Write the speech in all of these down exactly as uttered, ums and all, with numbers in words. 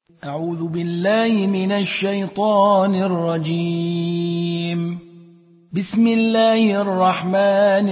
أعوذ بالله من الشيطان الرجيم. بسم الله الرحمن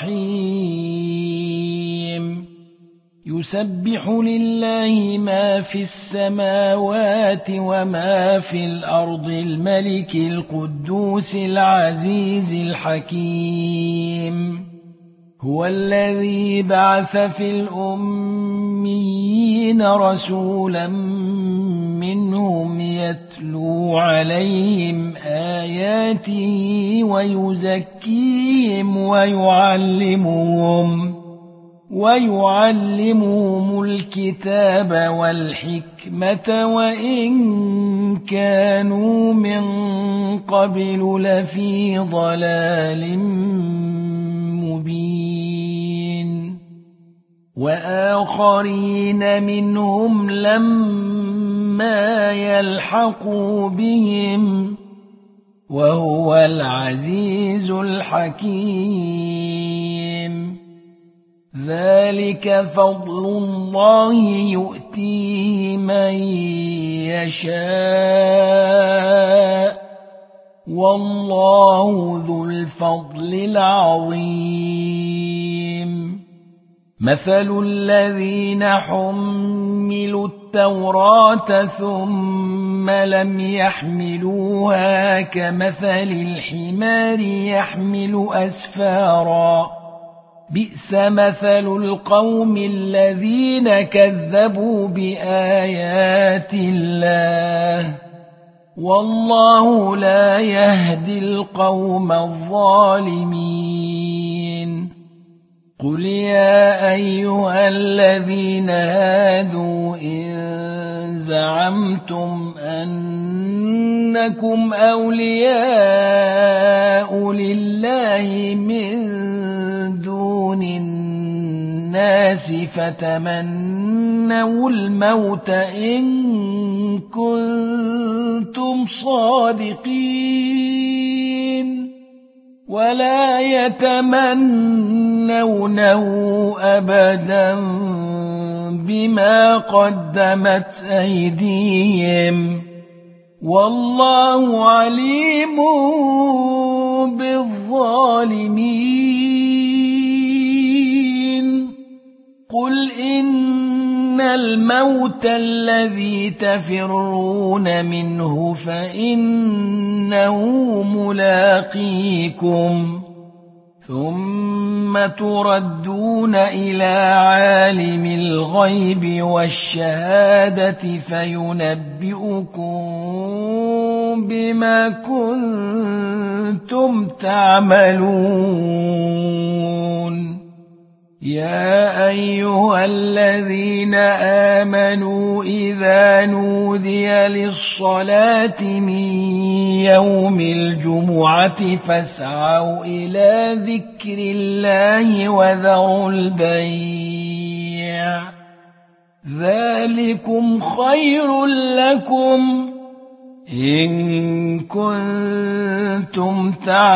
الرحيم. يسبح لله ما في السماوات وما في الأرض الملك القدوس العزيز الحكيم. هو الذي بعث في الأميين رسولا منهم يتلو عليهم آياته ويزكيهم ويعلمهم ويعلمهم الكتاب والحكمة وإن كانوا من قبل لفي ضلال مبين. وآخرين منهم لما يلحقوا بهم وهو العزيز الحكيم. ذلك فضل الله يؤتيه من يشاء والله ذو الفضل العظيم. مثل الذين حملوا التوراة ثم لم يحملوها كمثل الحمار يحمل أسفارا بئس مثل القوم الذين كذبوا بآيات الله والله لا يهدي القوم الظالمين. قل يا أيها الذين هادوا إن زعمتم أنكم أولياء لله من دون الناس فتمنوا الموت إن كنتم صادقين ولا يتمنونه أبدا بما قدمت أيديهم والله عليم بالظالمين. قل إن الموت الذي تفرون منه فإنه ملاقيكم ثم تردون إلى عالم الغيب والشهادة فينبئكم بما كنتم تعملون. يا أيها الذين آمنوا إذا نودي للصلاة من يوم الجمعة فاسعوا إلى ذكر الله وذروا البيع ذلكم خير لكم إن كنتم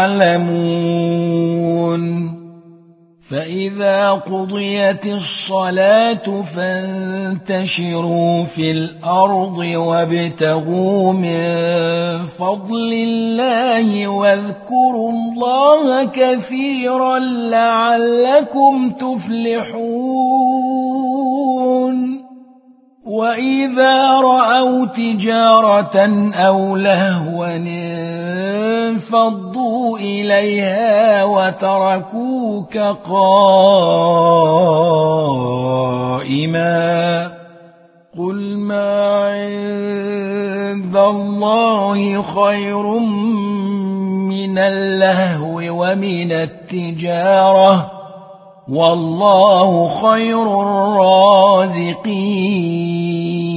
تعلمون. فإذا قضيت الصلاة فانتشروا في الأرض وابتغوا من فضل الله واذكروا الله كثيرا لعلكم تفلحون. وإذا رأوا تجارة أو لهوا انفضوا إليها وتركوك قائما قل ما عند الله خير من اللهو ومن التجارة والله خير الرازقين.